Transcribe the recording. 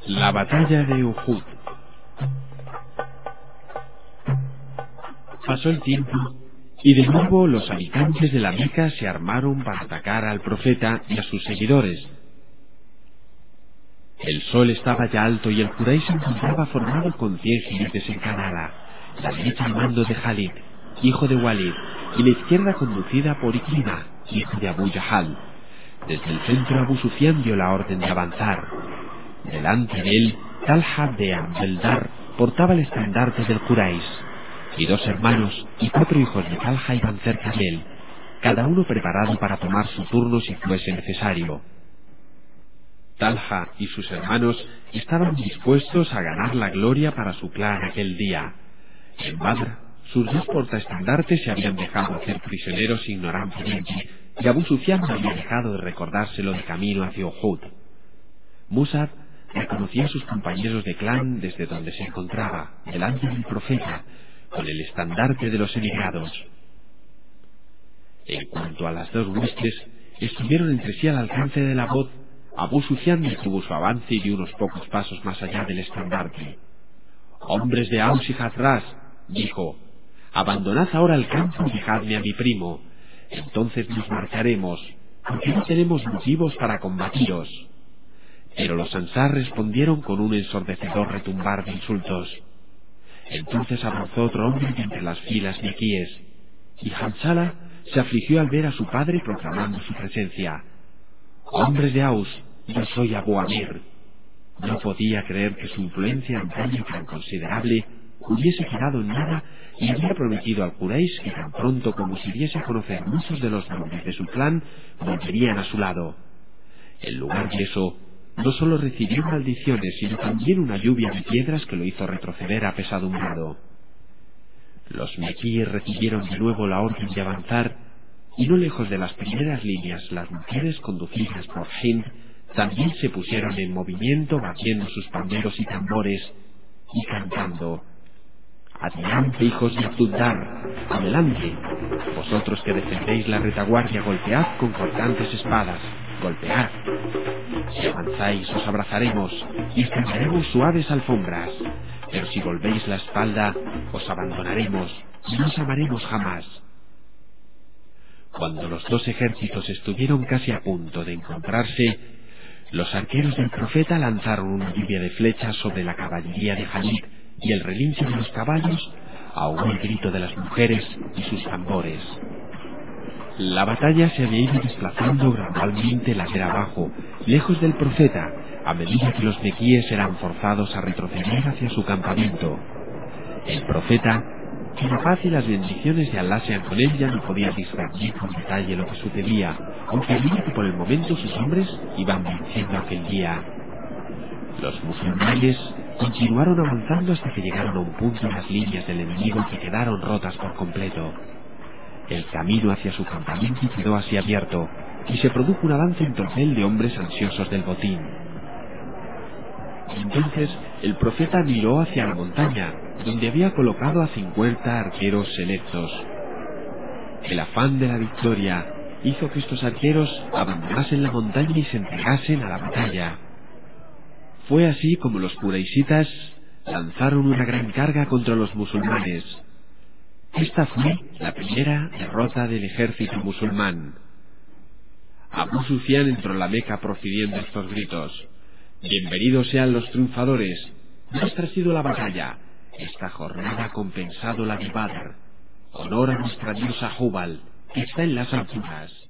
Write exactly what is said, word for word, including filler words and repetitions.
La batalla de Uhud. Pasó el tiempo y de nuevo los habitantes de la Meca se armaron para atacar al profeta y a sus seguidores. El sol estaba ya alto y el Quraysh se encontraba formado con cien jinetes en Canara, la derecha al mando de Khalid, hijo de Walid, y la izquierda conducida por Ikrima, hijo de Abu Jahal. Desde el centro Abu Sufyan dio la orden de avanzar. Delante de él, Talha de Abdeldar portaba el estandarte del Quraysh, y dos hermanos y cuatro hijos de Talha iban cerca de él, cada uno preparado para tomar su turno si fuese necesario. Talha y sus hermanos estaban dispuestos a ganar la gloria para su clan aquel día. En Badr, sus dos portaestandartes se habían dejado hacer prisioneros ignorantemente, y Abu Sufyan no había dejado de recordárselo de camino hacia Uhud. Musab reconocía a sus compañeros de clan desde donde se encontraba, delante del profeta, con el estandarte de los emigrados. En cuanto a las dos huestes, estuvieron entre sí al alcance de la voz. Abu Sufyan detuvo su avance y dio unos pocos pasos más allá del estandarte. «Hombres de Aus y Hazrás», dijo, «abandonad ahora el campo y dejadme a mi primo. Entonces nos marcharemos, porque no tenemos motivos para combatiros». Pero los Ansar respondieron con un ensordecedor retumbar de insultos. Entonces avanzó otro hombre de entre las filas mequíes, y Hansala se afligió al ver a su padre proclamando su presencia. «Hombres de Aus, yo soy Abu Amir». No podía creer que su influencia antaño tan considerable hubiese quedado en nada, y había prometido al Quraysh que tan pronto como se diese a conocer muchos de los nombres de su clan, volverían a su lado. En lugar de eso, no solo recibió maldiciones, sino también una lluvia de piedras que lo hizo retroceder apesadumbrado. Los mequíes recibieron de nuevo la orden de avanzar, y no lejos de las primeras líneas, las mujeres conducidas por Hind también se pusieron en movimiento, batiendo sus panderos y tambores y cantando: «Adelante, hijos de Abduddar, adelante. Vosotros que defendéis la retaguardia, golpead con cortantes espadas, golpead. Si avanzáis, os abrazaremos y extenderemos suaves alfombras. Pero si volvéis la espalda, os abandonaremos y no os amaremos jamás». Cuando los dos ejércitos estuvieron casi a punto de encontrarse, los arqueros del profeta lanzaron una lluvia de flechas sobre la caballería de Khalid, y el relincho de los caballos ahogó el grito de las mujeres y sus tambores. La batalla se había ido desplazando gradualmente ladera abajo, lejos del profeta, a medida que los mequíes eran forzados a retroceder hacia su campamento. El profeta, que la paz y las bendiciones de Allah sean con él, ya no podía discernir con detalle lo que sucedía, aunque veía que por el momento sus hombres iban venciendo aquel día. Los musulmanes continuaron avanzando hasta que llegaron a un punto en las líneas del enemigo que quedaron rotas por completo. El camino hacia su campamento quedó así abierto, y se produjo un avance en tropel de hombres ansiosos del botín. Entonces el profeta miró hacia la montaña, donde había colocado a cincuenta arqueros selectos. El afán de la victoria hizo que estos arqueros abandonasen la montaña y se entregasen a la batalla. Fue así como los quraishitas lanzaron una gran carga contra los musulmanes. Esta fue la primera derrota del ejército musulmán. Abu Sufyan entró en la Meca profiriendo estos gritos: «Bienvenidos sean los triunfadores. Nuestra ha sido la batalla. Esta jornada ha compensado la de Badr. Honor a nuestra diosa Hubal, que está en las alturas».